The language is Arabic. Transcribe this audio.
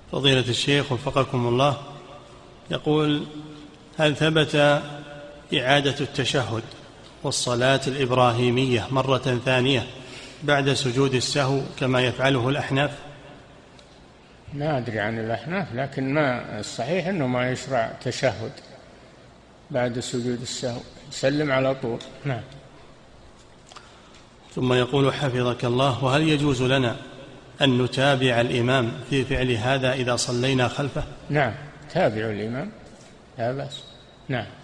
فضيلة الشيخ وفقكم الله، يقول: هل ثبت إعادة التشهد والصلاة الإبراهيمية مرة ثانية بعد سجود السهو كما يفعله الأحناف؟ ما أدري عن الأحناف، لكن ما الصحيح أنه ما يشرع تشهد بعد سجود السهو، يسلم على طول. نعم. ثم يقول حفظك الله: وهل يجوز لنا أن نتابع الإمام في فعل هذا إذا صلينا خلفه؟ نعم، تابعوا الإمام لا بأس. نعم.